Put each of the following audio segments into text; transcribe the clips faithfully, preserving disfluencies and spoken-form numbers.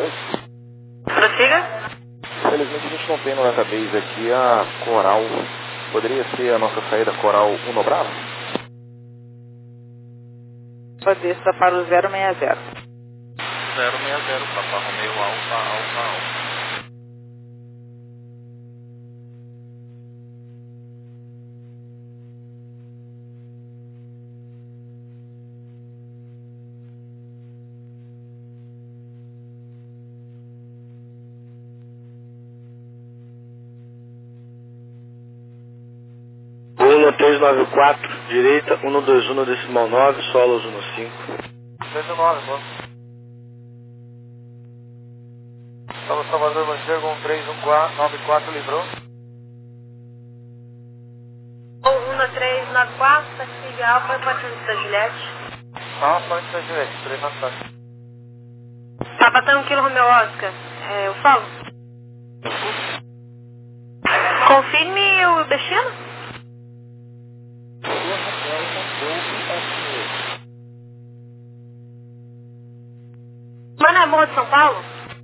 noite. Prossiga. Infelizmente a gente não tem no database aqui a Coral. Poderia ser a nossa saída Coral Uno Bravo? Desça para o zero seis zero. zero seis zero, Papa Romeo Alfa Alfa Alfa. um três nove quatro, direita, um dois um decimal nove, solos um cinco. dezenove, mano. Estava Salvador, bom dia, um três um nove quatro, livrou. um três nove quatro, Pacific Alfa, quatrocentos da Juliette. Ah, pode ser direito, três nove quatro. Tá batendo um quilo Romeo Oscar. É, eu falo? Confirme o destino. Mano, é Morro de São Paulo?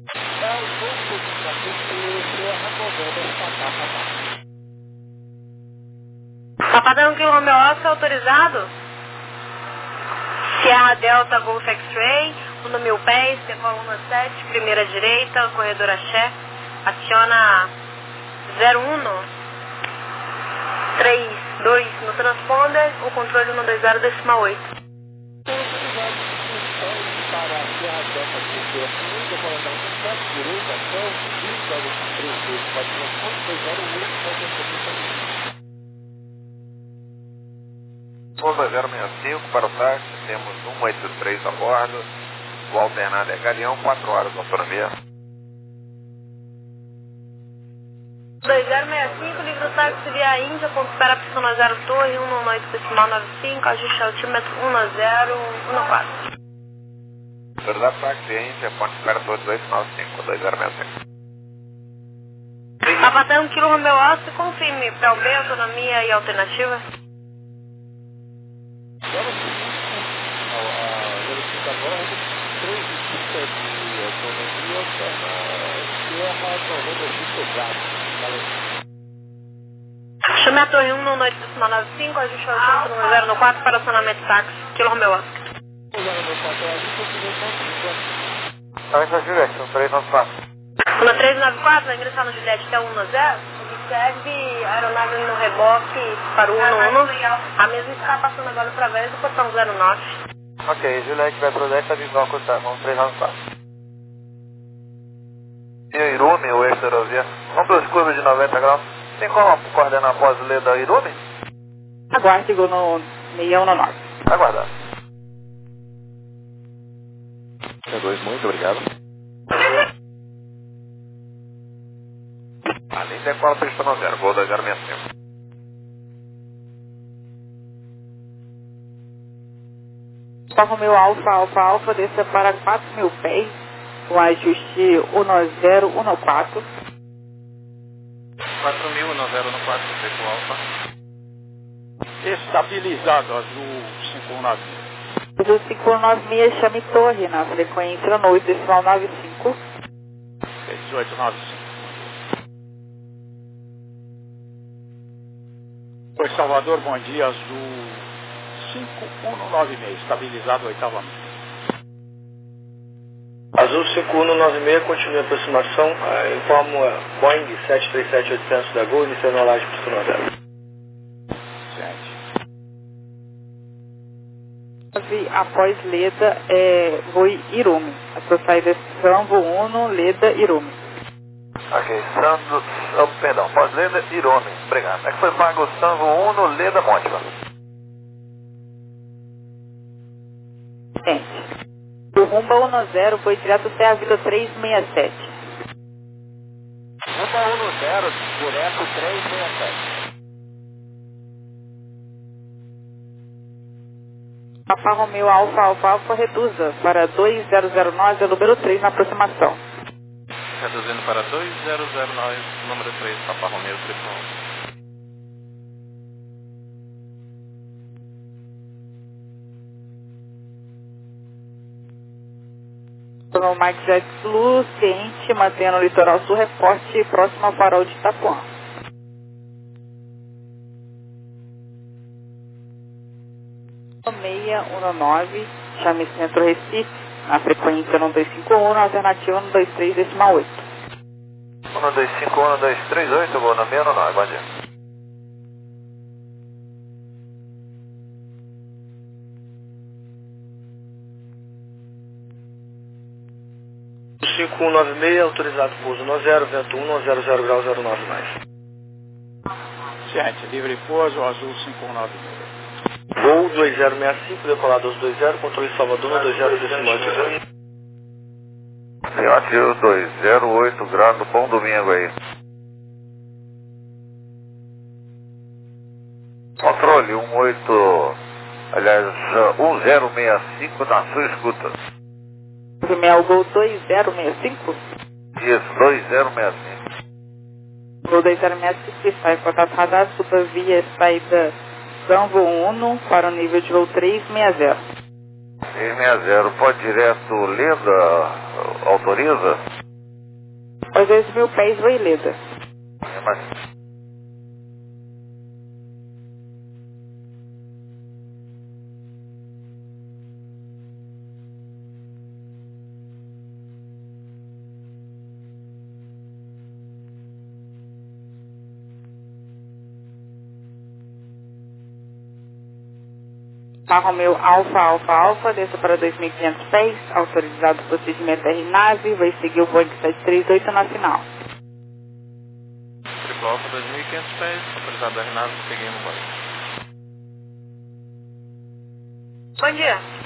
Tá batendo um quilo Romeo Oscar autorizado? Sierra Delta Golf X-Ray, um mil pés, T coluna sete, primeira direita, corredor axé, aciona zero um três dois no transponder, o controle um dois zero decimal oito. Pousa zero seis cinco para o táxi, temos um oito três a bordo, o alternado é Galeão, quatro horas de autonomia. dois zero seis cinco, livro táxi via Índia, ponto para Piscina zero Torre, um oito decimal nove cinco, ajuste altímetro um zero um quatro. Verdade, táxi Índia, ponto para Torre dois nove cinco, dois zero seis cinco. Tá batendo um quilo Romeo Oscar, confirme para o B, autonomia e alternativa. Chame a torre um oito decimal nove cinco, ajuste ao centro um zero quatro para acionamento táxi, quilo Romeo Oscar. Também está Juliette, um três nove quatro. um três nove quatro, vai ingressar no Juliette até o um zero, observe a aeronave no reboque para o um um, a mesma está passando agora através do portão zero nove. Ok, Juliette vai para o dez, avisão acostar, um três nove quatro. E a Irume, o ex-ferrovia, vamos pelas curvas de noventa graus. Tem como coordenar após o da Irume? Aguarde, chegou no seis um nove. Aguardar. C dois, muito obrigado. Além da qual pista no zero, voo dois zero seis cinco. Alfa Romeo Alfa, Alfa, Alfa, desça para quatro mil pés, com ajuste um zero um quatro. quatro mil, um zero um quatro, com Alfa. Estabilizado, azul cinco um nove. Azul cinco um nove seis, chame torre na frequência no oito decimal nove cinco. dezoito nove cinco. Oi, Salvador, bom dia, azul cinco um nove seis, estabilizado, oitava milha. Azul cinco um nove seis, continua a aproximação, uh, informo a Boeing sete três sete oitocentos da Gol, iniciando a rolagem para o zero. Após Leda, é, voe Irume. A sua saída é Sambo Uno, Leda, Irume. Ok, Sando, oh, perdão, pós-Leda, Irume, obrigado. É que foi pago o Sambo Uno, Leda, Montiva. Gente, o Rumba um zero foi direto até a Vida três seis sete. Rumba um zero, direto três seis sete. Alfa Romeo Alfa Alfa Alfa reduza para dois zero zero nove, número três na aproximação. Reduzindo para dois zero zero nove, número três, Papa Romeo triplo um. No Mike Jet Blue, ciente, mantendo o litoral sul, reporte próximo ao farol de Itapuã. seis um nove, chame Centro Recife, na frequência um dois cinco um, na alternativa um dois três decimal oito. um dois cinco um, um dois três oito, vou na meia nove, bom dia. cinco um nove seis, autorizado pouso no zero, vento um, zero zero grau, zero nove mais. Ciente, livre pouso, azul cinco um nove seis. Voo dois zero seis cinco, decolado aos dois zero, controle Salvador no dois zero decimal oito. Ciote dois zero oito grado, bom domingo aí. Controle um oito, aliás, um zero seis cinco na sua escuta. Primeiro Gol dois zero seis cinco? Isso, dois zero seis cinco. Gol dois zero seis cinco, está em contato radar, supervia saída Zanvo um para o nível de voo três seis zero. três seis zero, pode direto Leda, autoriza? Aos dois mil pés, vai Leda. É, mas... Alfa Romeo Alfa Alfa Alfa, desça para dois mil e quinhentos pés, autorizado o procedimento R nave, vai seguir o Boeing sete três oito na final. Triplo Alfa dois mil e quinhentos pés, autorizado R nave, seguindo o Boeing. Bom dia.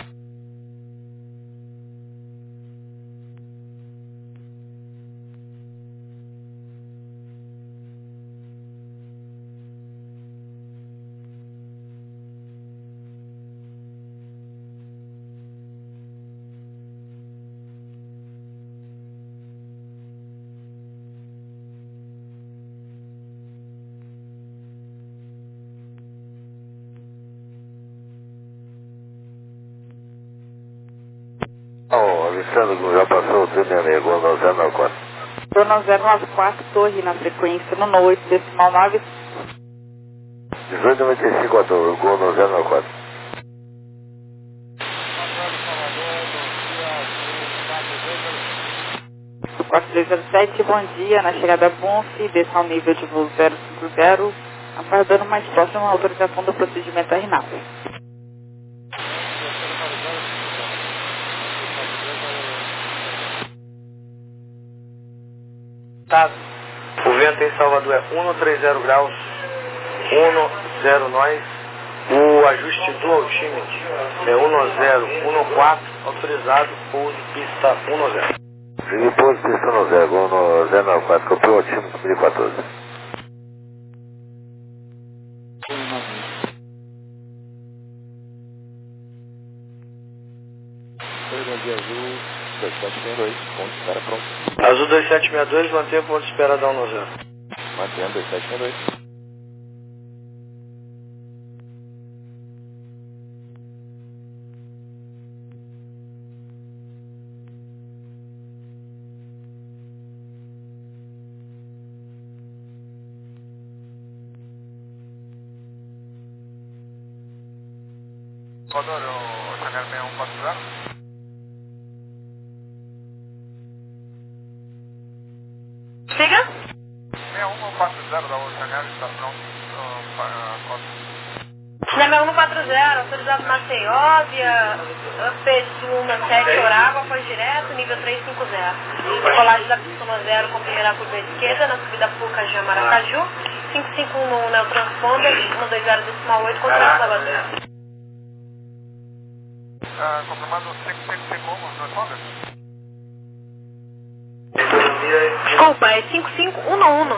Oh, Alexandre, já passou o túnel amigo, no zero nove quatro. Zona zero nove quatro, torre na frequência no oito decimal nove. dezoito noventa e cinco, ator, gol no zero nove quatro. quatro dois zero sete, bom dia, na chegada Bonf, desça ao nível de voo zero cinco zero, aguardando mais próximo a autorização do procedimento R nave. Tá. O vento em Salvador é um três zero graus, um zero nós. O ajuste do altímetro é um zero um quatro, autorizado pouso pista um zero. Segui pouso pista um zero, gol no zero nove quatro, copiou o altímetro dois mil e quatorze. Bom dia, azul dois sete seis dois, ponto de espera pronto. Azul dois sete seis dois, mantenha ponto de espera da um zero. Mantendo dois sete seis dois. Rodor, o Chanel seis um quatro zero. Siga. seis um quatro zero da Chanel está pronto para Cinema um quatro zero, autorizado Maceió, via Upesuma sete Orágua, foi direto, nível três cinco zero. Decolagem da pista um zero com primeira curva à esquerda, na subida Puca de Maracaju, cinco cinco um no Neotransponder, um dois zero decimal oito, contra o Salvador. Ah, confirmando cinco cinco cinco um, transponder? Desculpa, é cinco cinco um um.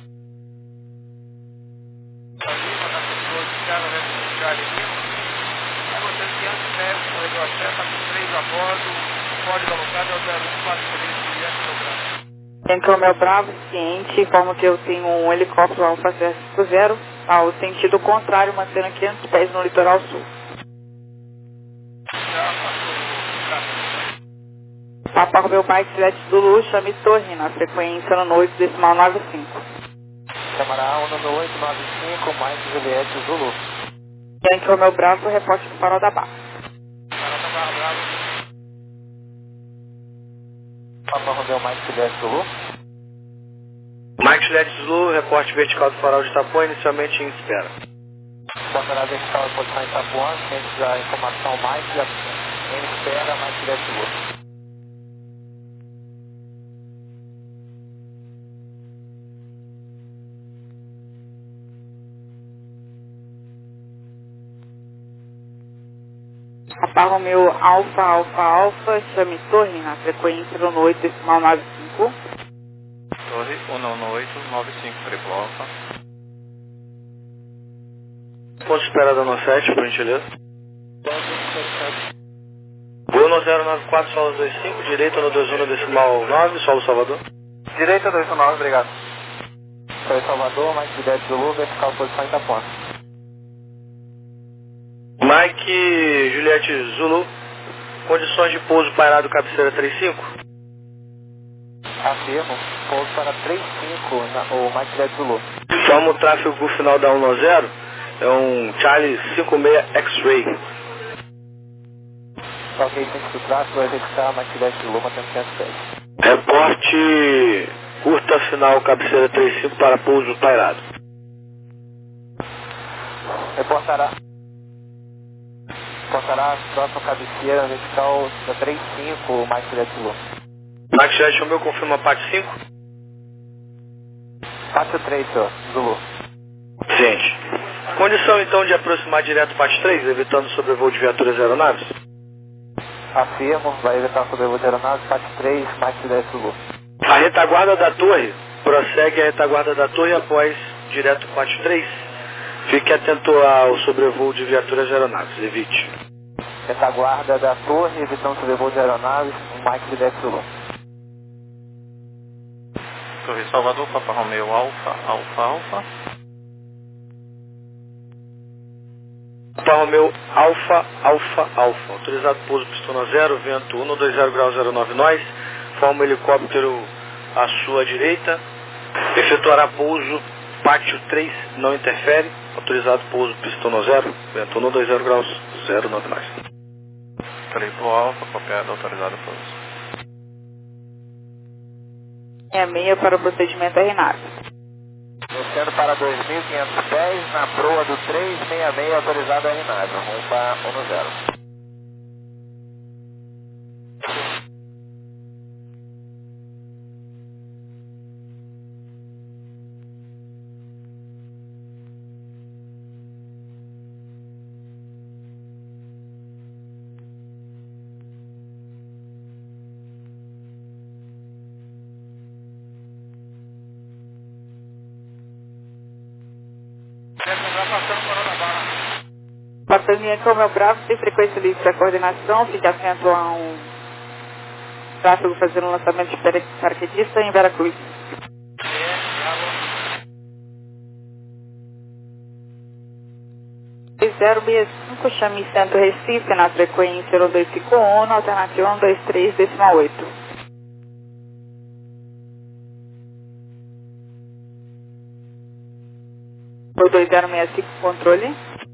Centro Romeo Bravo, ciente, informo que eu tenho um helicóptero Alfa cinco zero ao sentido contrário, mantendo quinhentos pés no litoral sul. Papa Romeu Mike Juliette Zulu, chame Torre, na frequência no oito decimal nove cinco. Câmara um no oito nove cinco, Mike Juliette Zulu. Yankee Romeu Bravo, reporte do Farol da Barra. Farol da Barra, Bravo. Papa Romeu Mike Juliette Zulu. Mike Juliette Zulu, reporte vertical do Farol de Itapuã, inicialmente em espera. Portará vertical de posição em Itapuã, ciente da informação Mike, em espera, Mike Juliette Zulu. Papa Romeu Alfa Alfa Alfa, chame Torre, na frequência no oito decimal nove cinco. Torre um no oito nove cinco, triplo Alfa. Ponto de espera da no sete, por gentileza. Bruno zero nove quatro, solo dois cinco, direita no dois um no decimal nove, solo Salvador. Direita dois um nove, obrigado. Foi Salvador, Mike Juliette Zulu, vertical posição em Itapuã. Mike Juliette Zulu, condições de pouso pairado cabeceira trinta e cinco. Afirmo, pouso para trinta e cinco, na, o Mike Juliette Zulu. Forma o tráfego final da um zero, é um Charlie cinco seis X-Ray. Ok, ciente do tráfego, vai verificar Mike Juliette Zulu, mantendo cento e dez. Reporte curta final cabeceira trinta e cinco para pouso pairado. Reportará. Reportará a próxima cabeceira vertical da trinta e cinco, o Mike Juliette Zulu. Mike Juliette Romeu, confirma P A T cinco. Pátio três, senhor, Zulu. Gente, condição então de aproximar direto P A T três, evitando sobrevoo de viaturas e aeronaves? Afirmo, vai evitar sobrevoo de aeronaves, Pátio três, Mike Juliette Zulu. A retaguarda da torre prossegue a retaguarda da torre após direto P A T três. Fique atento ao sobrevoo de viaturas e aeronaves, evite. Retaguarda da torre, evitando sobrevoo de aeronaves, o Mike Juliette Zulu. Torre Salvador, Papa Romeu Alfa, Alfa, Alfa. Papa Romeu Alfa, Alfa, Alfa. Autorizado pouso pistona zero, vento um dois zero graus zero nove nós. Forma o helicóptero à sua direita. Efetuará pouso pátio três, não interfere. Autorizado pouso pistona zero, vento um dois zero graus zero nove nós. Triplo Alfa, copiado, autorizado pouso. É meia para o procedimento R nave. Descendo para dois mil quinhentos pés, na proa do três seis seis, autorizado R nave, rumo para um zero. Passando Yankee Romeu Bravo, sem frequência livre da coordenação, fique atento a um tráfego fazendo lançamento de paraquedista em Veracruz. zero seis cinco, chame Centro Recife, na frequência um dois cinco um, na alternativa um dois três, decimal oito. O dois zero seis cinco, controle.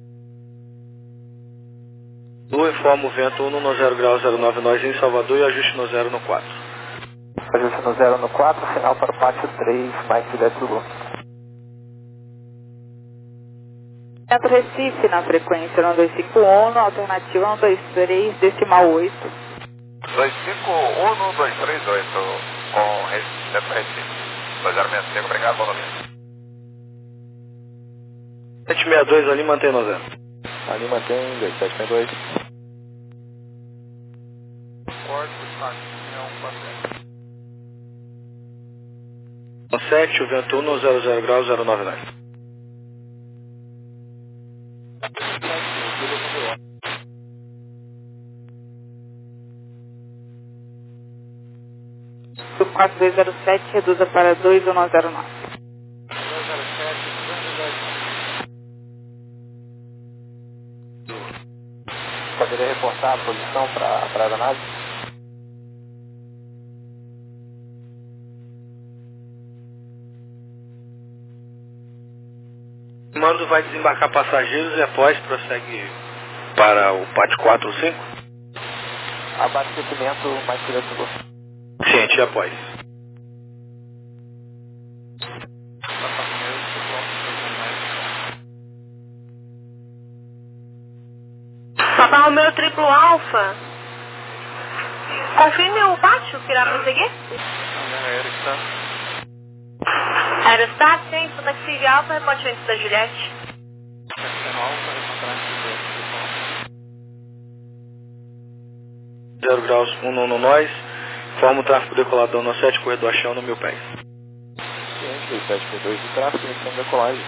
Lu informa o vento um no zero graus zero nove nós em Salvador e ajuste no zero no quatro. Ajuste no zero no quatro, final para o Pátio três, Mike Juliette Zulu. Centro Recife, na frequência um dois cinco um, na alternativa um dois três, decimal oito. dois cinco um, dois três oito, com Recife, Centro Recife. dois zero seis cinco, obrigado, bom dia. sete seis dois ali, mantém no zero. Ali mantém, dois sete seis dois. sete, o vento um no zero zero graus zero nove nós. O quatro dois zero sete reduza para dois um zero nove. Poderia reportar a posição para a aeronave? Mando vai desembarcar passageiros e após prossegue para o P A T quatro ou cinco? Abastecimento mais direto do você. Ciente, e após. Papa Romeu triplo alfa. Confirme o pátio que irá prosseguir? Aerostat, sim, sou taxi de alfa, reporte antes da Juliette. zero graus, um nono nós. Forma o tráfego decolador no sete, corredor a chão no mil pés. Ciente, sete P dois de tráfego, iniciando decolagem.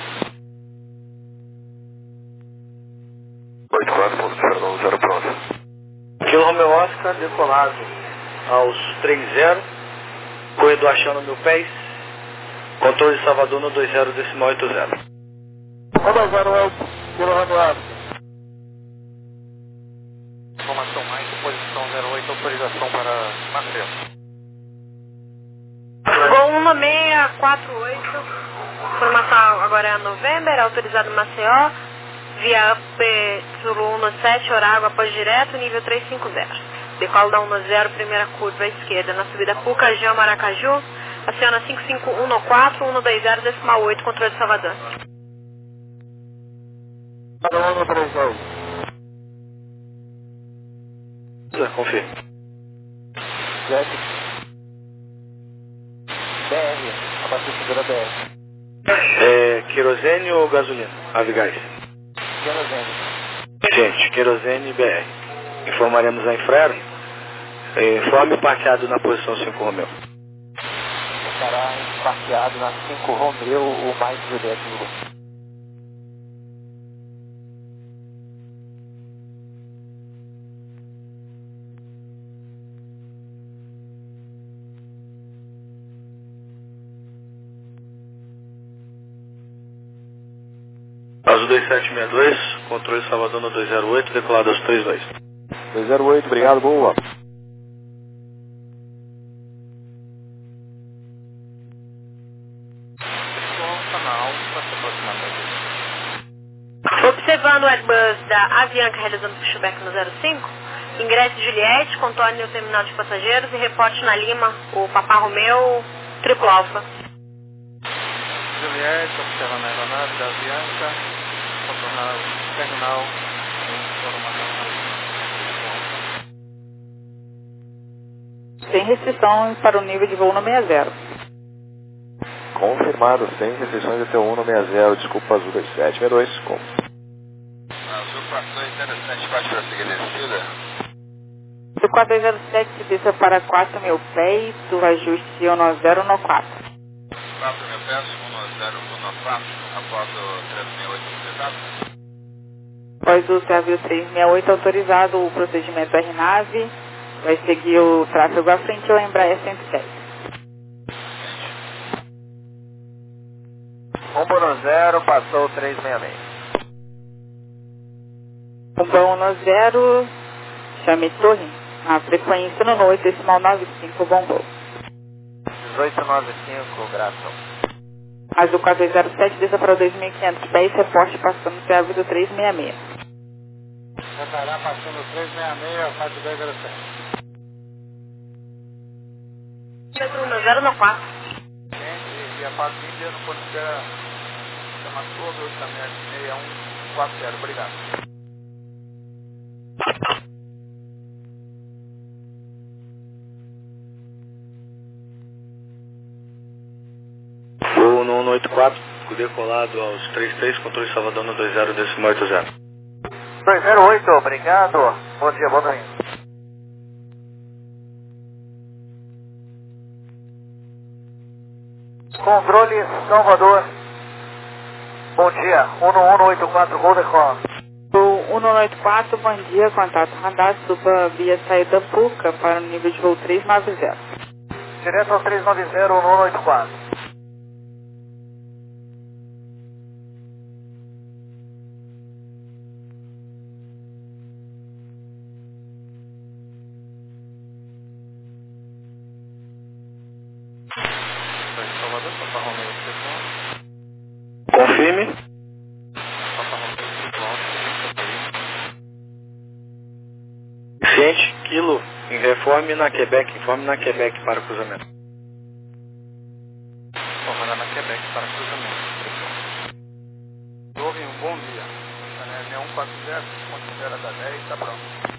oito quatro ponto zero zero pronto. Kilo Romeo Oscar, decolado aos três zero, corredor a chão no mil pés, controle de Salvador no dois zero decimal oito zero. um zero oito, Kilo Romeo Oscar. Informação mais, posição zero oito, autorização para Maceió. Gol um seis quatro oito, informação agora é a November, autorizado Maceió, via U P Zulu um sete, Orágua, após direto, nível trezentos e cinquenta. Decolo da um zero, primeira curva à esquerda, na subida Pucajão, Maracaju, aciona cinco cinco um quatro, um dois zero, decimal oito, controle de Salvador. um três dois. Confirme. sete. B R, abastecedora B R. É, querosene ou gasolina? Avigás. Querosene. Gente, querosene B R. Informaremos a Infraero. Informe parqueado na posição cinco Romeu. Estará parqueado na cinco Romeu, o mais direto do grupo. Azul dois sete seis dois, controle Salvador no dois zero oito, decolado aos três dois. dois zero oito, obrigado, boa. Observando o Airbus da Avianca realizando pushback no zero cinco, ingresse Juliette, contorne o terminal de passageiros e reporte na Lima o Papa Romeu triplo alfa. Juliette, observando a aeronave da Avianca, contornar o terminal, informação. Sem restrição para o nível de voo no sessenta. Confirmado, sem restrições até o um no sessenta, desculpa, Azul dois sete seis dois, com. Azul quatro dois zero sete, pode prosseguir descida? Do quatro dois zero sete, desça para quatro mil pés, do ajuste um zero no quatro. quatro mil pés, um zero um quatro, após o três seis oito autorizado. Após o Travio três seis oito autorizado, o procedimento R nave vai seguir o tráfego à frente ao Embraer cento e dez. um por zero, passou três seis seis. Bom no zero, chame torre, a frequência no oito decimal nove cinco, bom voo. dezoito nove cinco, graças. Azul quatro dois zero sete, desça para dois mil e quinhentos pés, reporte passando o Travio do três seis seis. Estará passando três seis seis, quatro dois zero sete. um zero no quatro. Gente, e a parte índia no ponto de chama todo o caminhão seis um quatro zero, obrigado. Voo no um oito quatro, decolado aos três três, controle Salvador no dois zero decimal oito zero. dois zero oito, obrigado. Bom dia, boa noite. Controle Salvador. Bom dia, um um oito quatro, Gol decola. O um oito quatro, bom dia, contato radar, suba via saída Puca para o nível de voo três nove zero. Direto ao três nove zero, um um oito quatro. Confirme. Informe na Quebec, informe na Quebec para cruzamento. Informe na Quebec para cruzamento. Houve um bom dia. seis um quatro zero, ponto espera da dez, está pronto.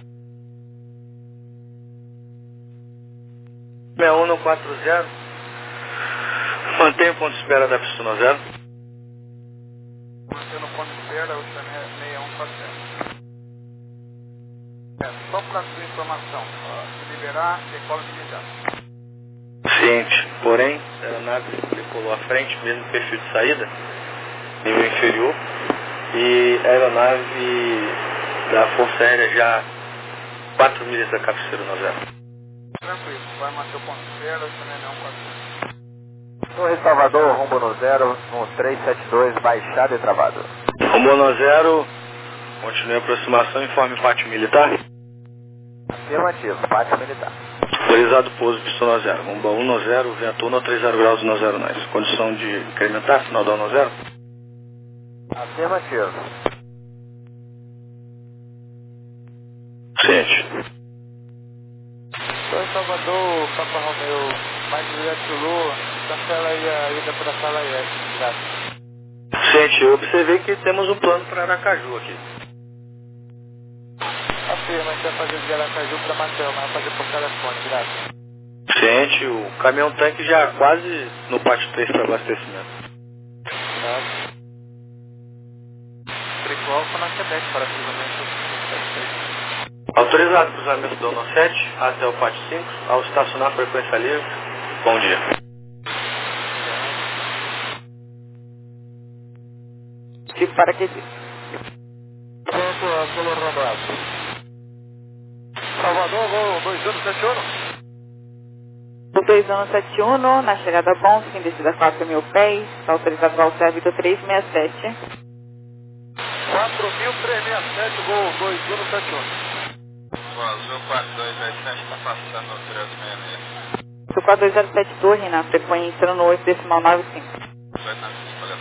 seis um quatro zero. Mantém o ponto de espera da pista zero. Mantendo o ponto de espera, o seis um quatro zero. É, só para sua informação, ó, se liberar, decola de imediato. Ciente, porém, a aeronave decolou à frente, mesmo perfil de saída, nível inferior, e a aeronave da Força Aérea já quatro milhas da cabeceira no zero. Tranquilo, vai manter o ponto de espera, o seis um quatro zero. Torre Salvador, rumo no zero, no três sete dois, baixado e travado. Rumo no zero, continue a aproximação, informe pátio militar. Afirmativo, pátio militar. Autorizado pouso, pistão zero. Rumba um no zero, vento um, três zero graus no zero nós. Condição de incrementar, final da um no zero. Afirmativo. Ciente. Torre Salvador, Papa Romeu, mais direto Lua, cancela aí a ida para a sala I S, graças. Ciente, eu observei que temos um plano para Aracaju aqui. Afirma, a gente vai fazer de Aracaju para Maceió, mas vai fazer por telefone, graças. Ciente, o caminhão-tanque já quase no pátio três para abastecimento. Graças. Trico Alfa na Quebec para cruzamento. Autorizado cruzamento do ano sete até o pátio cinco, ao estacionar frequência livre. Bom dia. Tipo para que Pronto, pelo Roberto. Salvador, gol dois zero sete um. O dois um sete um, na chegada a bom, fim descida quatro mil pés, está autorizado ao Vitor três seis sete. quatro mil trezentos e sessenta e sete, gol dois zero sete um. O Azul quatro dois zero sete está passando no três seis seis. O quatro dois zero sete Torre, na frequência no oito decimal nove cinco. Vai na escolha.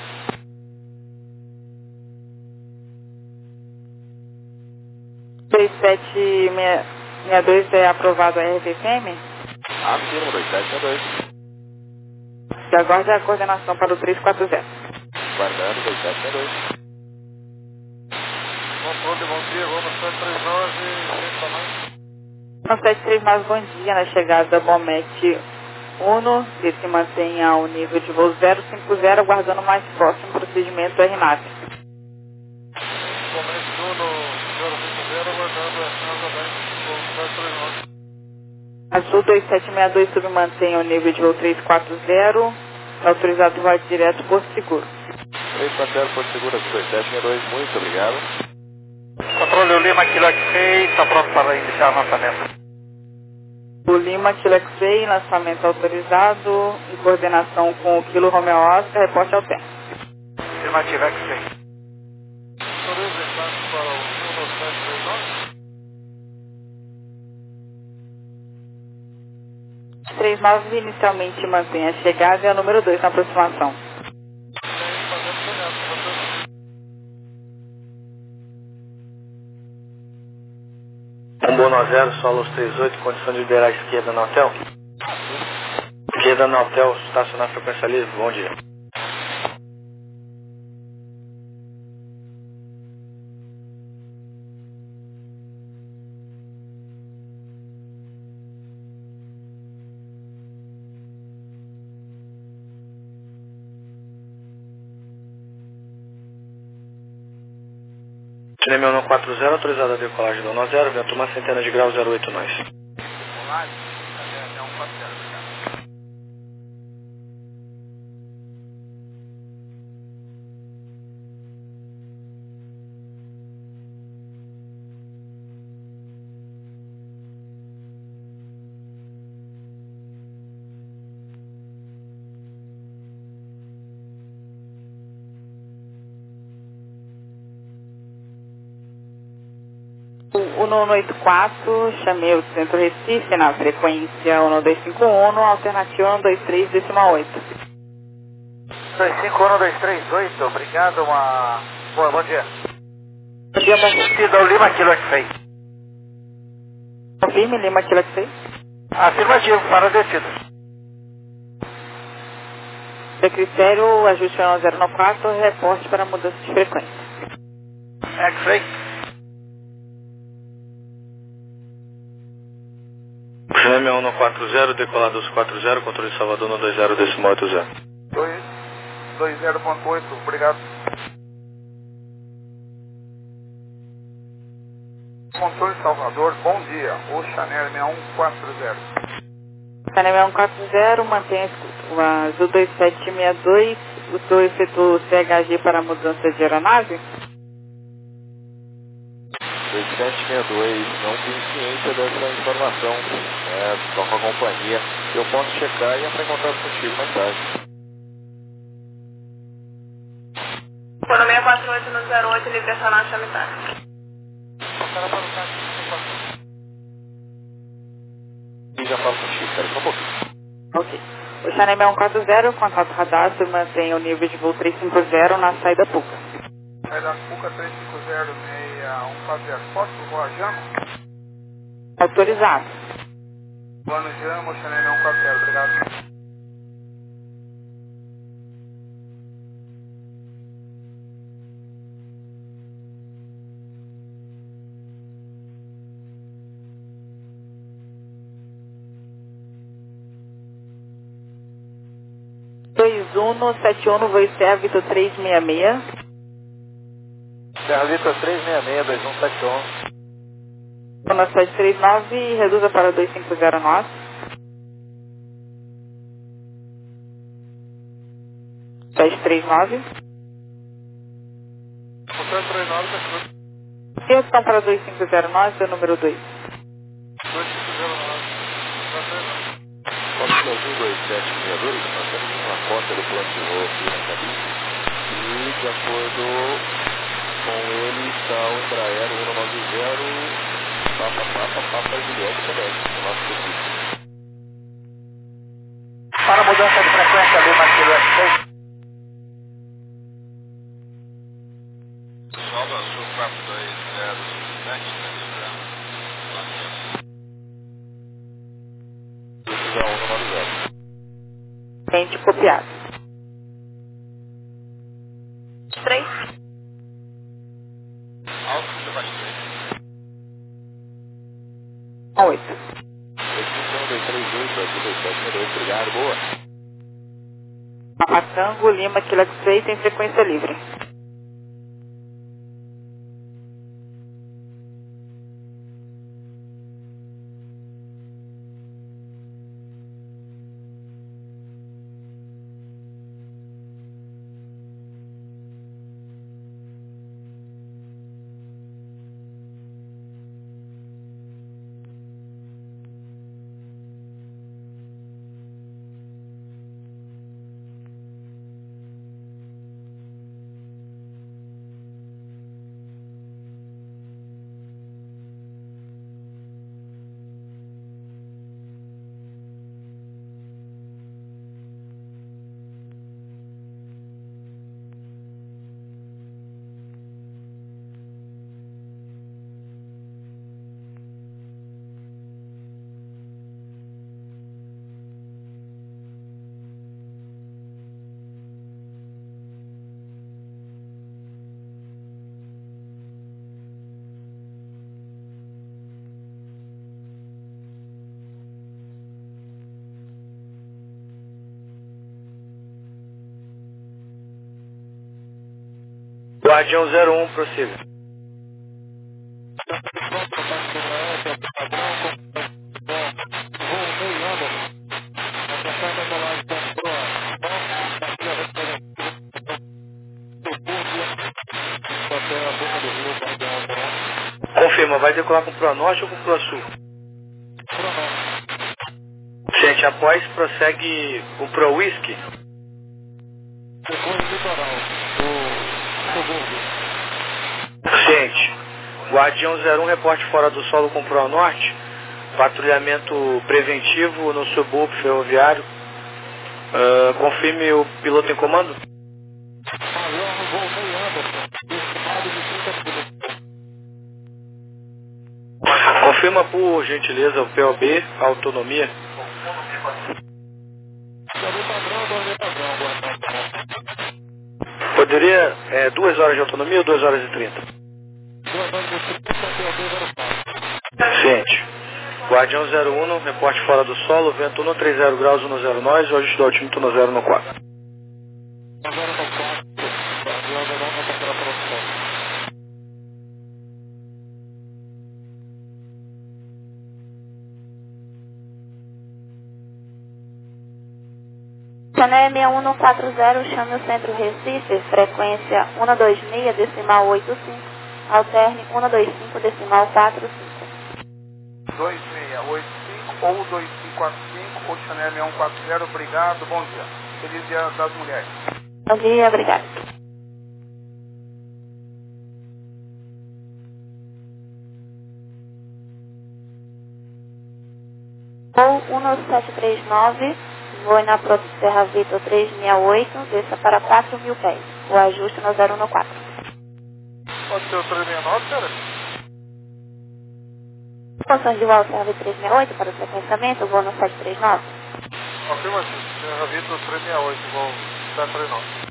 dois sete seis dois é aprovado a R V F M? Afirmo, dois sete seis dois. E aguarde a coordenação para o três quatro zero. Guardando, dois sete seis dois. Controle, bom dia, vamos sete três nove, sem tamanho. No sete três nove, bom dia, na chegada Bomete um, que se mantém ao nível de voo zero cinco zero, aguardando o mais próximo procedimento R NAV. Comece um no zero cinco zero, aguardando a final da dez, voo sete três nove. Azul dois sete seis dois submantém ao nível de voo três quatro zero, autorizado voar direto por seguro. três quatro zero, Porto Seguro, dois sete seis dois, muito obrigado. Controle, o Lima, Kilo X-Ray, está pronto para iniciar o lançamento. O Lima, Kilo X-Ray, lançamento autorizado, em coordenação com o Kilo Romeo Oscar, reporte ao tempo. Afirmativa X-Ray. Autoriza o espaço para o um sete três nove. três nove inicialmente mantém a chegada e a número dois na aproximação. Rumbo no zero, solos três oito, condição de liberar a esquerda no hotel. Esquerda no hotel, estacionar frequência livre, bom dia. Cinema um quatro zero, autorizado a decolagem do um zero, vento uma centena de graus zero oito nós. Olá, é um quatro zero, obrigado. O um oito quatro, chamei o Centro Recife na frequência um dois cinco um, alternativa um dois três decimal oito. dois cinco um, dois três oito, obrigado, uma... Boa, bom dia. Bom dia, bom dia. Cida, o Lima, Kilo X-Ray. Confirme, Lima, Kilo X seis. Afirmativo, para a descida. De critério, ajuste zero nove quatro, reporte para mudança de frequência. X-ray. Cinema um nove quatro zero, decolar doze quatro zero, controle de Salvador no dois zero, decimal oito zero. dois zero ponto oito, obrigado. Controle Salvador, bom dia. O Chanel seis um quatro zero. Chanel seis um quatro zero, mantenha a escuta. O Azul dois sete seis dois, o senhor efetuou o C H G para mudança de aeronave? dois sete seis dois, não tenho ciência dessa informação, é, só com a companhia. Eu posso checar e entrar em contato contigo mais tarde. Quando seis quatro oito no zero oito, liberação na chamitária. E já faço contigo, espera só um pouquinho. Ok. O Chanel seis um quatro zero, contato radar, mantém o nível de voo trezentos e cinquenta na saída Puca. Saída Puca trezentos e cinquenta, seis um quatro zero. Posso voar Jamo? Autorizado. Voando Jamo, Chanel seis um quatro zero, obrigado. dois um sete um, voo Serra Vitor três seis seis. Serra Vitor três seis seis, dois um sete um. Zona sete três nove e reduza para dois cinco zero nove. sete três nove. sete três nove, tá tudo. Redução para dois cinco zero nove, é o número dois. dois cinco zero nove. Fox Azul dois sete seis dois, nós temos uma cópia do plano de voo aqui na cabine. E de acordo com ele está o Embraer um nove zero, Papa Papa Papa Juliette Quebec, o nosso serviço. Para mudança de frequência ali, Marcelo X seis. Solo Azul quatro dois zero sete, telegrama, Isso já é um nove zero. Tente copiado. três. Alto Sebastião. oito. oito cinco um dois três oito, Azul dois sete seis dois, obrigado, boa. Papatango, Lima, Quilak seis, tem frequência livre. Guardião zero um, prossiga. Confirma, vai decolar com o Pro Norte ou com o Pro Sul? Gente, após prossegue com o Pro Whisky. Gente, Guardião zero um, reporte fora do solo com o Pro Norte. Patrulhamento preventivo no subúrbio ferroviário. Uh, confirme o piloto em comando. Confirma por gentileza o P O B, a autonomia. Poderia é, duas horas de autonomia ou duas horas e trinta? Ciente. Guardião zero um, reporte fora do solo, vento um trinta graus, um zero nós, o ajuste do altímetro no zero no quatro. Channel seis um quatro zero, chame o centro Recife, frequência cento e vinte e seis, decimal oitenta e cinco, alterne cento e vinte e cinco, decimal quarenta e cinco. dois seis oito cinco ou dois cinco quatro cinco, ou Channel seis um quatro zero, obrigado, bom dia. Feliz Dia das Mulheres. Bom dia, obrigado. Voo um sete três nove, voe na Proto Serra Vitor trezentos e sessenta e oito, desça para quatro mil pés. O ajuste no zero um quatro. Pode ser o trezentos e sessenta e nove, senhora? Funções de voo Serra Vitor trezentos e sessenta e oito para o sequenciamento, voo no sete três nove. Afirmativo, Serra Vitor trezentos e sessenta e oito, voo sete três nove.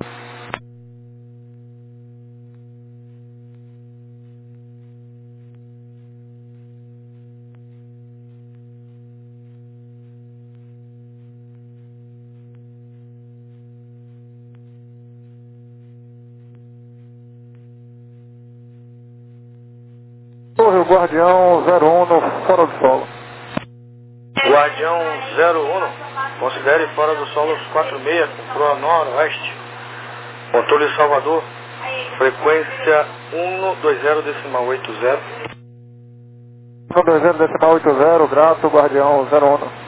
Torre, o Guardião zero um no fora do solo. Guardião zero um, considere fora do solo os quatro seis, com proa noroeste. Controle Salvador, frequência cento e vinte decimal oitenta. cento e vinte decimal oitenta, grato, Guardião zero um.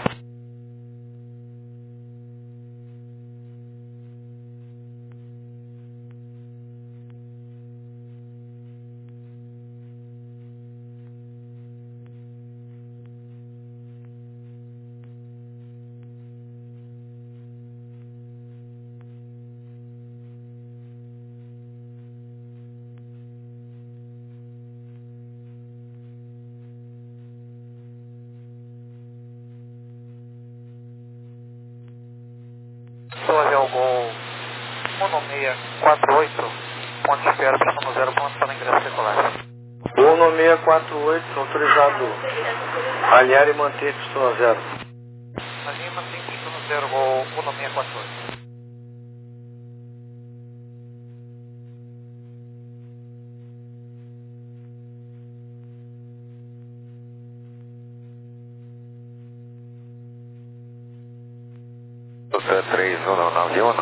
Sou avião Gol um seis quatro oito, ponto de espera para no zero ponto para ingresso circular. um seis quatro oito, autorizado alinhar e manter pistão zero. Alinha e mantém pistão zero, Gol um seis quatro oito. três um nove um.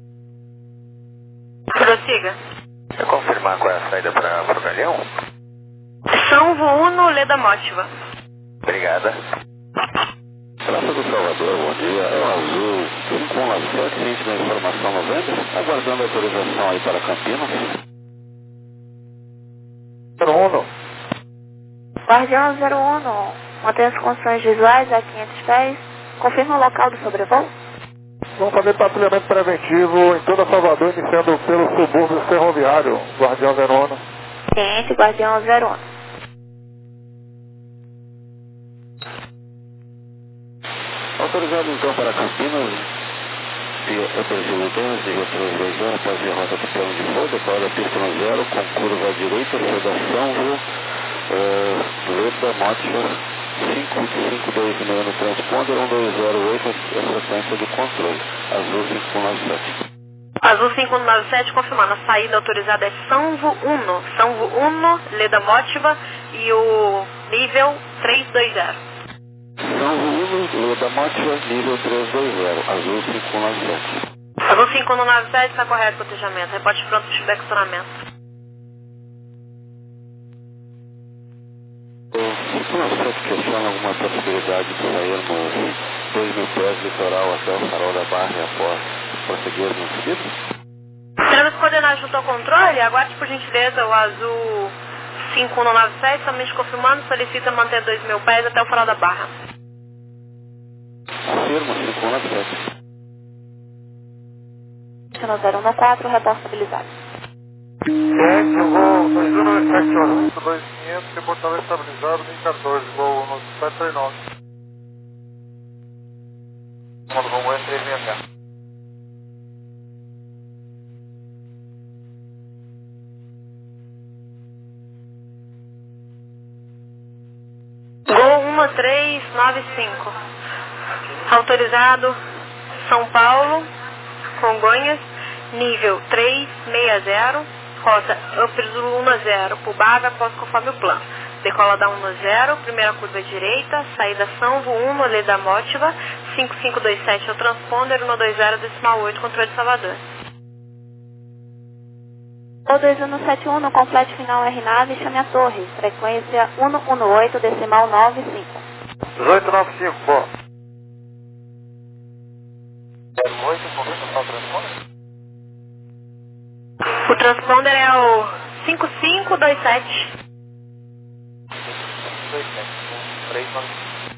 Prossiga. Quer confirmar qual é a saída para o Galeão? São Vuno, Leda Mótiva. Obrigada. Praça do Salvador, bom dia. É o Azul cinco um nove sete, ciente da informação noventa, aguardando autorização aí para Campinas. zero um. Guardião zero um, mantém as condições visuais a quinhentos pés. Confirma o local do sobrevoo. Vamos fazer patrulhamento preventivo em toda Salvador, iniciando pelo subúrbio ferroviário, Guardião zero um. Ciente, Guardião zero um. Autorizado então para Campinas, eu preciso doze, retro dois horas, fazer a rota do plano de voo, declara a pista no zero, com curva à direita, sedação, uh, Leda Mótiva. cinco cinco dois seis no transponder, um dois zero oito é a frequência de controle, Azul cinco um nove sete. Azul cinco um nove sete, confirmando, a saída autorizada é Sanvo um, Sanvo um, Leda Mótiva e o nível trezentos e vinte. Sanvo um, Leda Mótiva, nível trezentos e vinte, Azul cinco um nove sete. Azul cinco um nove sete, está correto o cotejamento, reporte pronto, feedback acionamento. Se você questiona alguma possibilidade de sairmos dois mil pés litoral até o farol da Barra e após prosseguir no seguinte? Teremos coordenadas junto ao controle, aguarde por gentileza o Azul cinco um nove sete, somente confirmando, solicita manter dois mil pés até o farol da Barra. Firma cinco um nove sete. No zero um quatro, reporte estabilizado. sete, voo dois um sete oito, dois quinhentos, reportado estabilizado, em quatorze, voo no sete três nove. Comando Congonhas três seis zero. Gol um três nove cinco. Autorizado São Paulo, Congonhas, nível três seis zero, rota Upper Zulu um zero, Pubava após conforme o plano. Decola da um zero, primeira curva direita, saída São Voo um, Leda Mótiva, cinco cinco dois sete é o transponder, um dois zero, decimal oito, controle de Salvador. O dois um sete um no complete final R nave, chame a torre, frequência um um oito, decimal nove cinco. dezoito nove cinco, bom. zero oito, conversa para o transponder. O transponder é o cinco cinco dois sete. dois sete, três nove.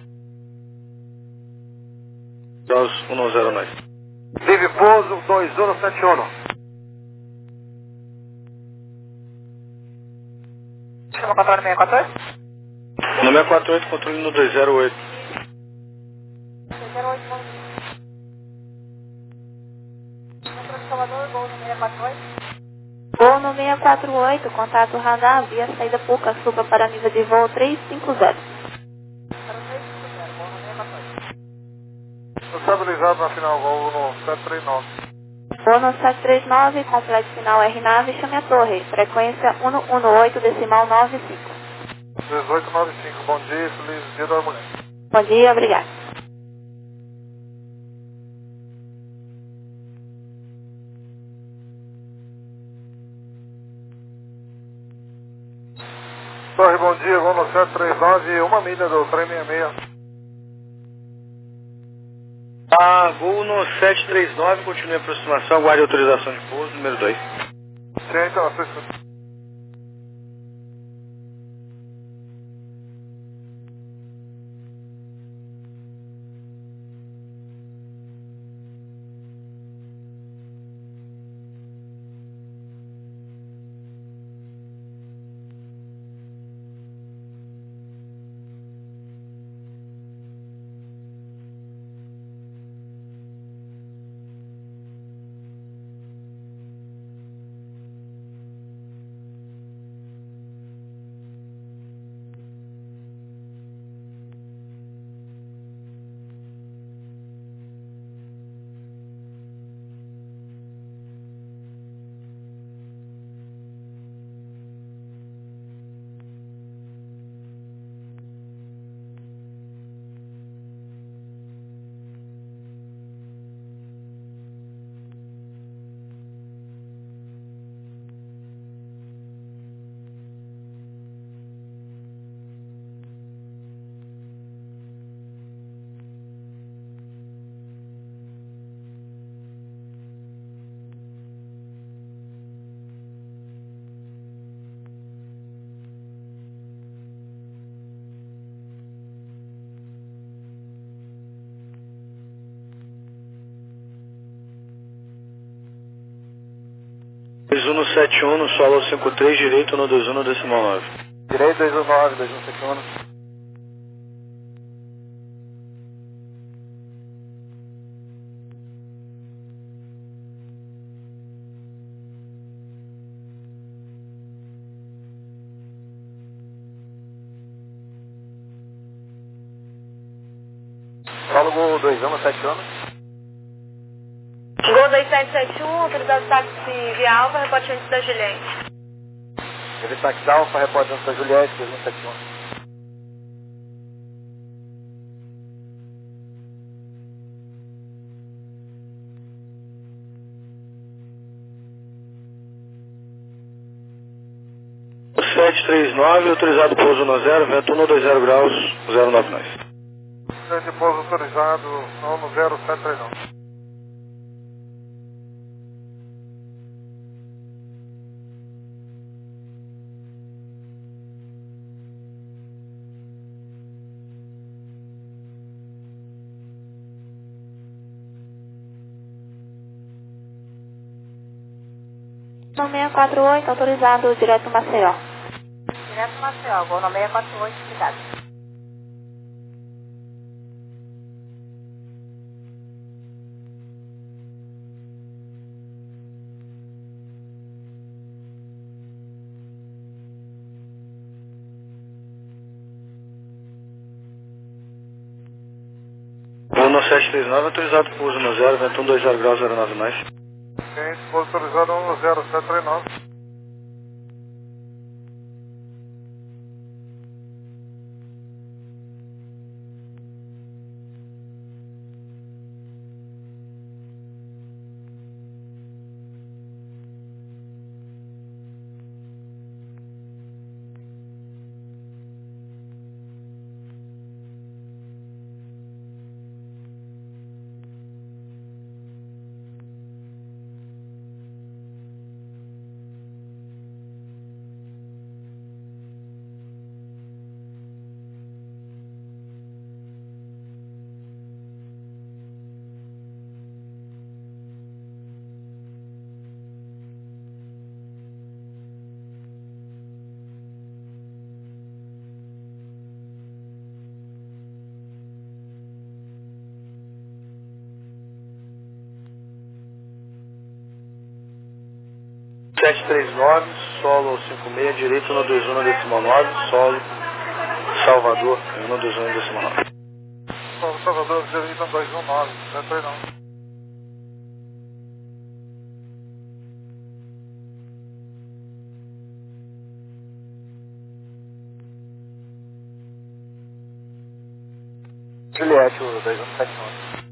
dois um zero nove. Vive pouso dois um sete um. Chama controle seis quatro oito? No seis quatro oito, controle no dois zero oito. dois zero oito, controle de Salvador, gol no seis quatro oito. Voo no seis quatro oito, contato radar, via saída Puca, suba para nível de voo três cinco zero. Para o três cinco zero, gol no seis quatro oito. Estabilizado na final, voo no sete três nove. Voo no sete três nove, complete final R nave, chame a torre, frequência um um oito, decimal nove cinco. dezoito nove cinco, bom dia, feliz dia da mulher. Bom dia, obrigado. Torre, bom dia, voo no sete três nove, uma milha do trem sessenta e seis. Ah, voo no sete três nove, continue a aproximação, aguarde autorização de pouso, número dois. Sim, então, assista. dois um sete um, no solo cinco três, direito no dois um, decimal nove. Direito dois um nove, dois um sete um. Solo dois um sete um. Gol dois sete sete um, autorizado táxi via Alfa, reporte antes da Juliette. Ele táxi Alfa, reporte antes da Juliette, dois um sete um. sete três nove, autorizado pouso no zero, vento um dois zero graus, zero nove nove. De pouso autorizado no zero sete três nove. no seis quatro oito, autorizado direto Maceió. Direto Maceió, vou no seis quatro oito, obrigado. Uno sete três nove, autorizado por uso no zero, vento um dois zero graus, zero nove mais. Quem for autorizado um zero sete três nove. sete três nove, solo cinco seis, direito no dois um decimal nove, solo Salvador, no dois um decimal nove. Salvador, direito no dois um nove, sete três nove. Juliette, o dois um sete um.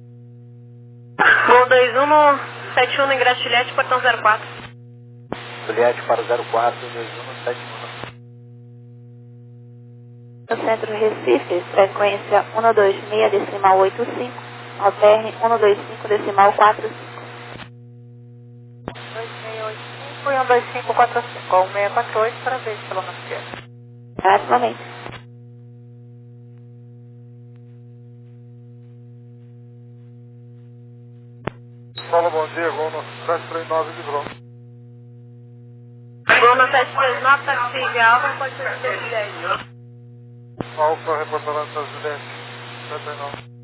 Voo dois um sete um, ingresso Juliette, portão zero quatro. Juliette para o zero quatro, dois um sete um. No centro Recife, frequência um dois seis decimal oito cinco, alterne um dois cinco decimal quatro cinco. dois seis oito cinco e um dois cinco quatro cinco, um seis quatro oito para ver pelo nosso Ativamente. Fala, bom dia, gol no sete três nove de Bronx. Voo no sete três nove, taxi de Alfa, pode ser de dez. Alfa, reportando acidente, sete três nove.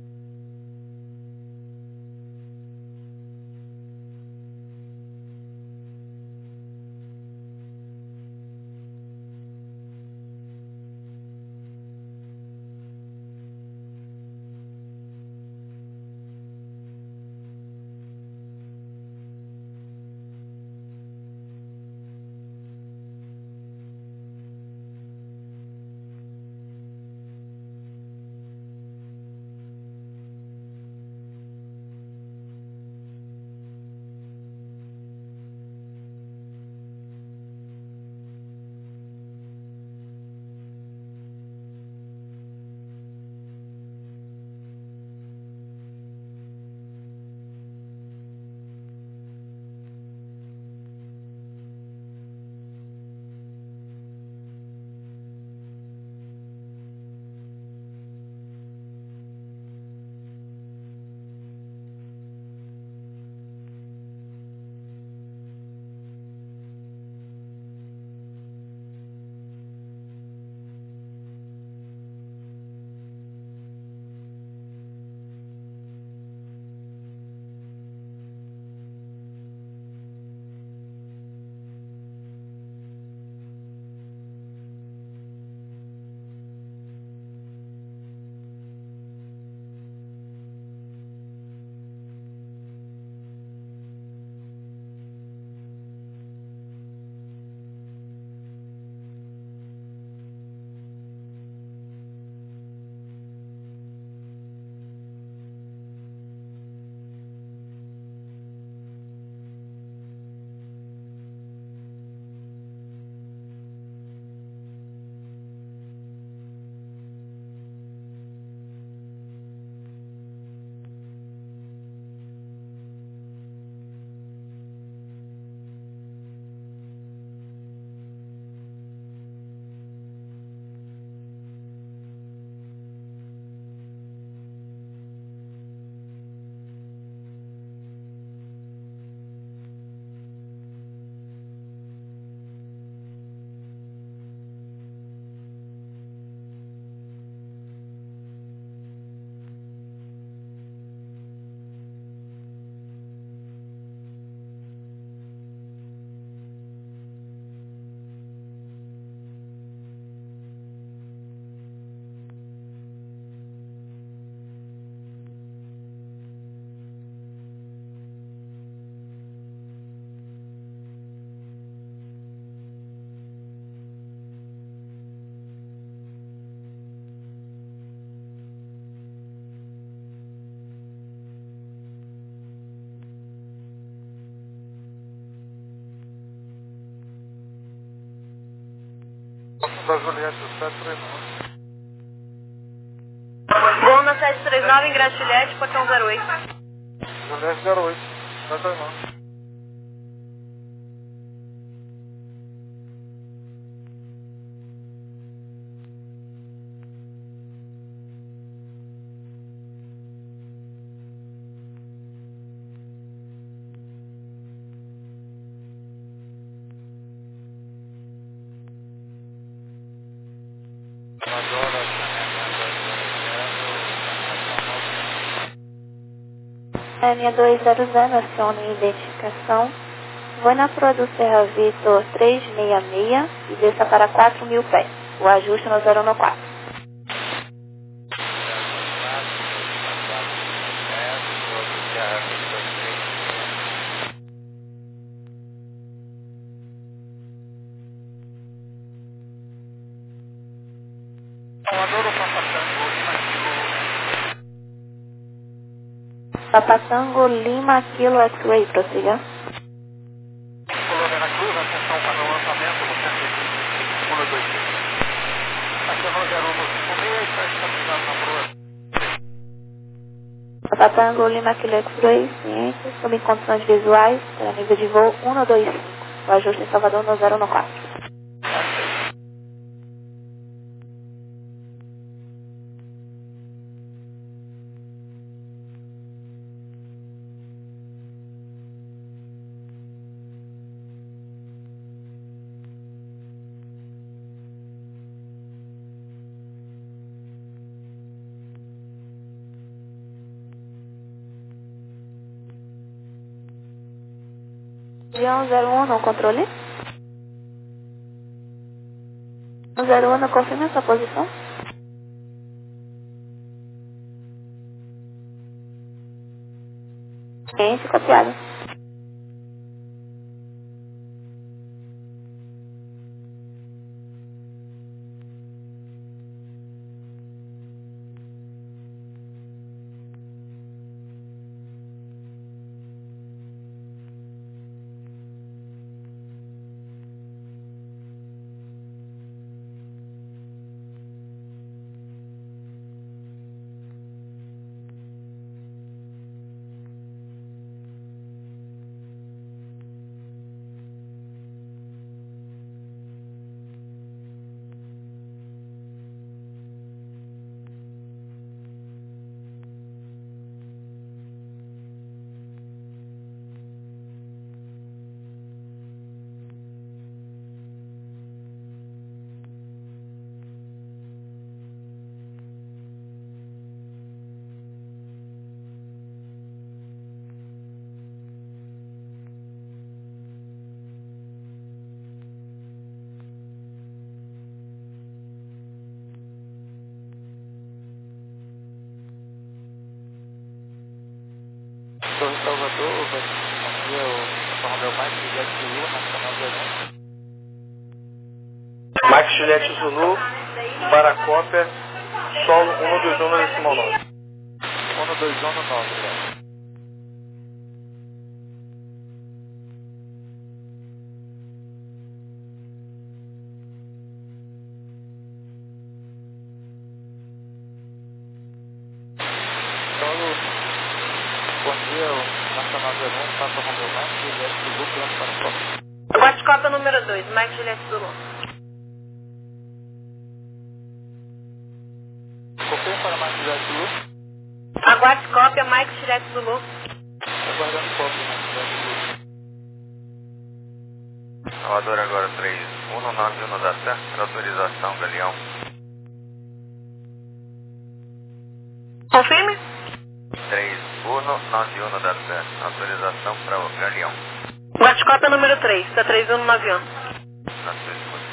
da Juliette sete três nove. Voo na sete três nove, ingresso Juliette, portão zero oito. Juliette zero oito, sete três nove. Linha dois zero zero, acione identificação. Vou na proa do Serra Vitor trezentos e sessenta e seis e desça para quatro mil pés. O ajuste no zero um quatro. Papatango Lima Kilo X-Ray, prossiga. Colônia Cruz, atenção para o lançamento do cento e vinte, um dois cinco. Aqui é o zero um cinco seis, está estabilizado na proa. Papatango Lima Kilo X-Ray, ciente, sob condições visuais, para nível de voo um dois cinco. O ajuste em Salvador no zero um quatro. Avião zero um no controle. zero um, confirme a sua posição. Ciente, copiado. Torre Salvador, aqui é o São Romeu Mike Juliette Zulu, Nacional zero um. Mike Juliette Zulu, para a cópia, solo um dois um decimal nove. um dois um nove, né? Bom dia, o Nacional zero um, Passa Romeu Mike Juliette Zulu, plano para a cópia. Guarda-cópia número dois, Mike Juliette Zulu. Confirma para Mike Juliette Zulu. Aguarde cópia, Mike Juliette Zulu. Aguardando cópia, Mike Juliette Zulu. Salvador agora três um nove um da certo, para autorização, Galeão. Confirme. três um nove um da certo, autorização para o Galeão. Guarda-cópia número três, está três um nove um. Na sua escuta.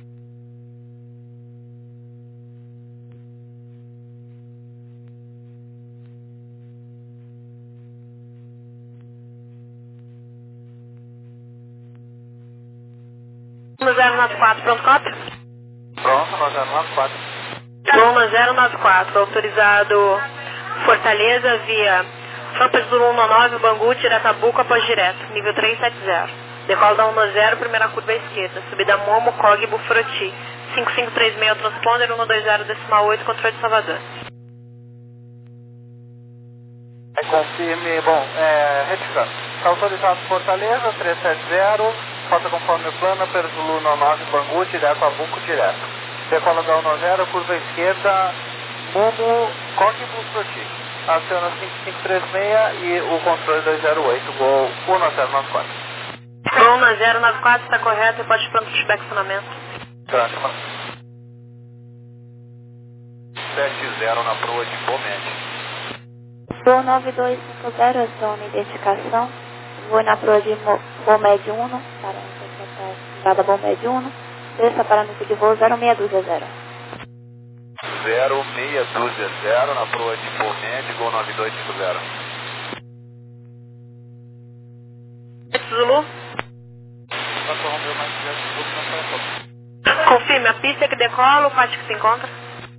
zero nove quatro, pronto, cópia? Pronto, nós zero nove quatro. Loma zero nove quatro, autorizado Fortaleza via Rampa de Zulu um nove, Bangu, Tiratabuco, após direto, nível trezentos e setenta. Decola da um zero, primeira curva à esquerda, subida Momo, Cog, Bufroti, cinco cinco três seis, transponder um dois zero decimal oito, controle de Salvador. Confirme, bom, é, retificando. Está autorizado Fortaleza, trezentos e setenta, rota conforme o plano, Aper Zulu nove Bangu, direto a Buco, direto. Decola da um zero, curva esquerda, Mumu, Coque Bustroti. Aciona cinco cinco três seis e o controle dois zero oito, Gol um zero nove quatro. Gol um zero nove quatro, está correto, repórter pronto, pushback acionamento. Próxima. sete zero na proa de Bomed. Voo nove dois cinco zero, aciona identificação. Vou na proa de Bomed um, para interpretar entrada Bomed um. Desça para nível de voo zero seis dois zero. zero seis dois zero na proa de Bomed, Gol nove dois cinco zero. Zulu. Confirme a pista que decola, o pátio que se encontra.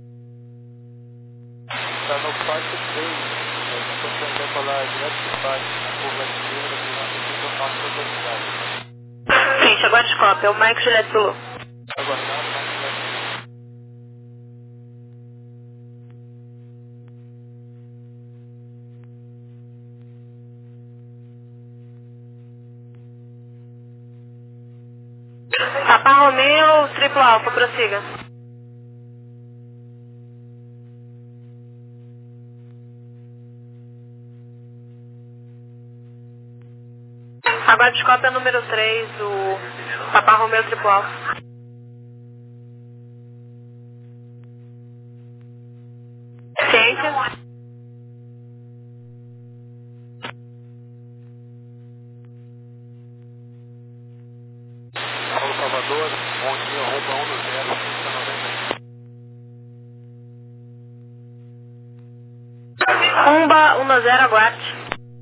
Está no pátio três. Estou tentando decolar direto do pátio, na curva esquerda, visando o nosso autoridade. Sim, chegou a descopa, é o Mike Juliette Zulu. Aguardando, Mike Juliette. Papa Romeo, triplo alfa, prossiga. Agora descopa é número três, o Papa Romeo, triplo alfa. Ciência. Paulo Salvador, bom dia, arroba um zero cinco noventa. Umba um zero, aguarde.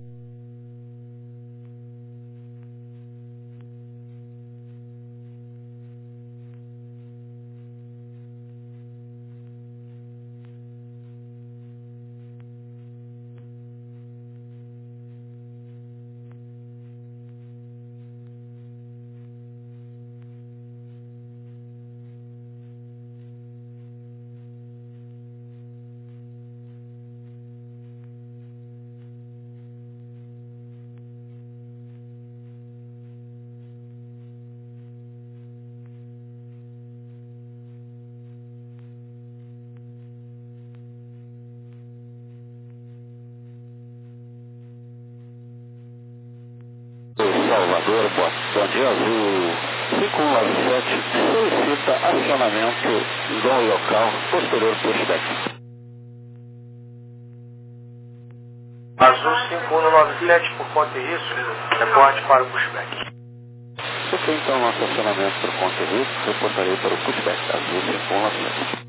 Salvador, bom dia, azul cinco um nove sete, solicita acionamento do local posterior pushback. Azul cinco um nove sete, por conta disso, reporte para o pushback. Ok, então nosso acionamento por conta disso, reportarei para o pushback, azul cinco um nove sete.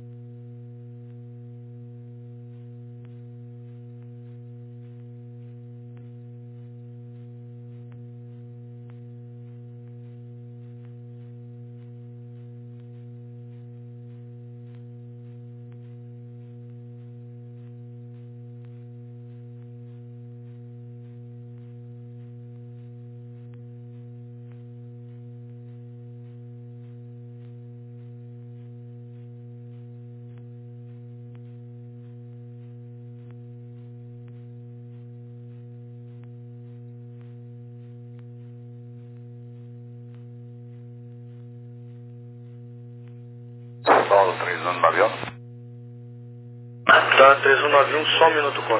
Paulo três um nove um. Tá, três um nove um, só um minuto, conta.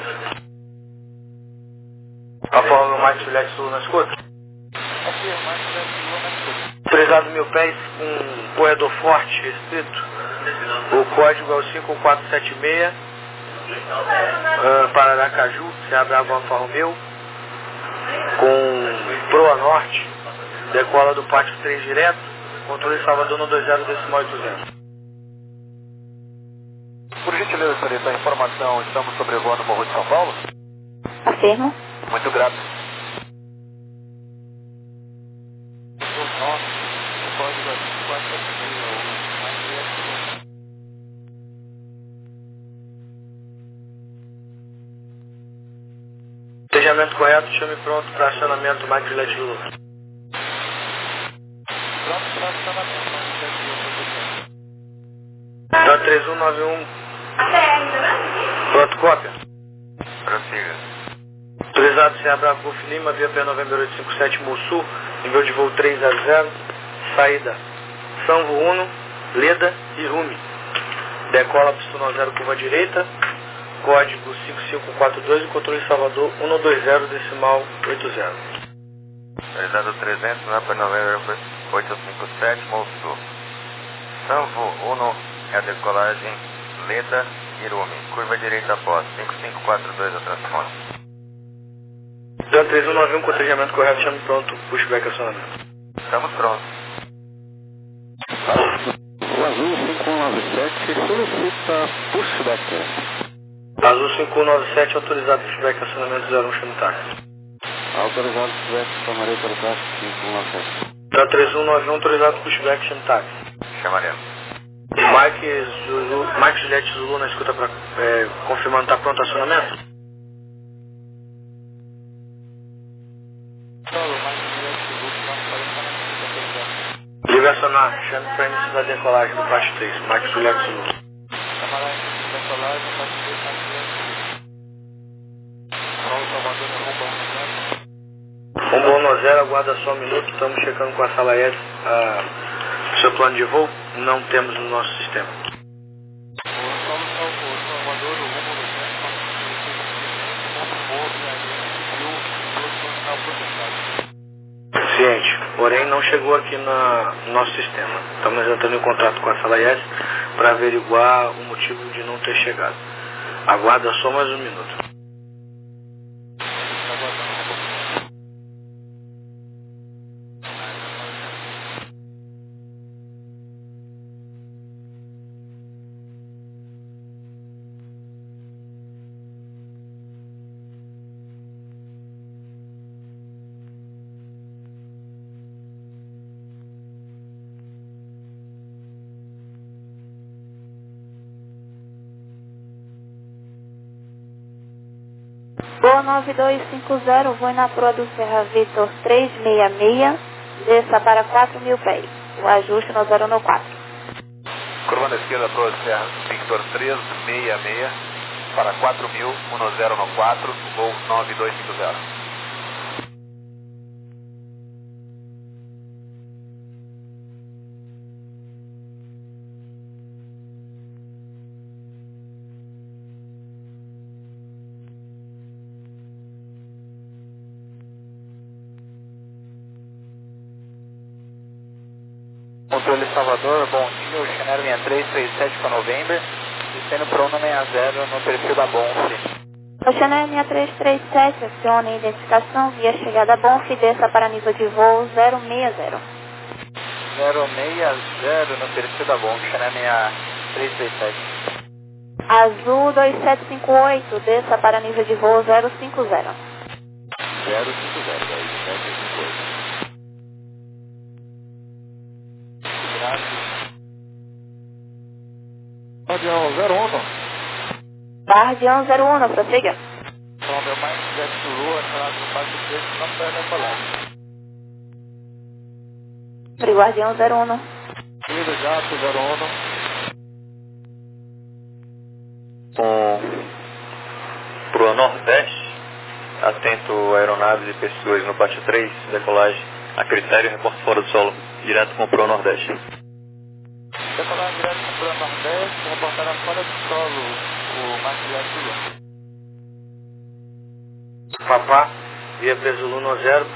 Tá falando o Mike Juliette Sul na escuta? Aqui, o Mike Juliette Sul na escuta. Prezado mil pés, um corredor forte, restrito. O código é o cinco quatro sete seis, uh, para Aracaju, se abre a Alfa Romeo, com proa norte, decola do pátio três direto, controle Salvador no dois zero decimal oitocentos. Por gentileza, senhorita, a informação, estamos sobrevoando o Morro de São Paulo? Afirmo. Muito grato. Estejamento correto, chame pronto para acionamento Mike Juliette Lula. Pronto para acionamento, Mike Juliette Lula. Dan três um nove um. Pronto, cópia. Prossiga. Autorizado C A B Golf Lima, via P November oito cinco sete Sul, nível de voo três zero zero, saída Sanvo um, Leda e Rume. Decola pistão zero, curva direita, código cinco cinco quatro dois, controle Salvador um dois zero, decimal oito zero. Autorizado trezentos, na P November oito cinco sete Sul. Sanvo um é a decolagem Leda e Rume. Curva direita após, cinco cinco quatro dois a transponde. Dan três um nove um, com treinamento correto, chame pronto, pushback acionamento. Estamos prontos. O Azul cinco um nove sete solicita pushback. Azul cinco um nove sete, autorizado pushback acionamento zero um, chame táxi. Autorizado pushback, chamarei para o táxi cinco um nove sete. Dan três um nove um, autorizado pushback, chame táxi. Chamaremos. Mike Zulu, Mike Juliette Zulu na escuta para é, confirmando está pronto o acionamento? Liga acionar, chame para início da decolagem do Parte três, Mike Juliette Zulu. Camarada, início da decolagem, Parte três, Mike Juliette Zulu. Paulo Salvador, Rumo um no zero, aguarda só um minuto, estamos checando com a sala aérea a, o seu plano de voo, não temos no nosso sistema. O Paulo Salvador, o rumo no zero, Ciente, porém não chegou aqui na, no nosso sistema. Estamos entrando em contato com a sala aérea para averiguar o motivo de não ter chegado. Aguarda só mais um minuto. Boa nove dois cinco zero, voo na proa do Serra Vitor trezentos e sessenta e seis, desça para quatro mil pés. O ajuste no zero no quatro. Curva na esquerda, proa Serra Victor trezentos e sessenta e seis, para quatro mil, um zero no quatro, voo nove dois cinco zero. Controle Salvador, bom dia, o Channel seis três três sete para November, descendo para um sessenta no perfil da Bonf. O Channel seis três três sete, acione identificação via chegada Bonf, desça para nível de voo zero seis zero. zero seis zero no perfil da Bonf, Channel seis três três sete. Azul dois sete cinco oito, desça para nível de voo zero cinco zero. zero cinco zero, dois sete cinco oito. Guardião zero um. Guardião zero um, prossiga. Então, meu mais Jet Zulu, atrás do Parte três, não perde a colagem. Para Guardião zero um. Liga Jato zero um. Com Proa Nordeste, atento a aeronaves e pessoas no Parte três, decolagem a critério, reporte fora do solo, direto com Proa Nordeste. Decolagem direto com Proa Nordeste, reportaram fora do solo o Marquilhete Zulu. Papá, via P Zulu no zero,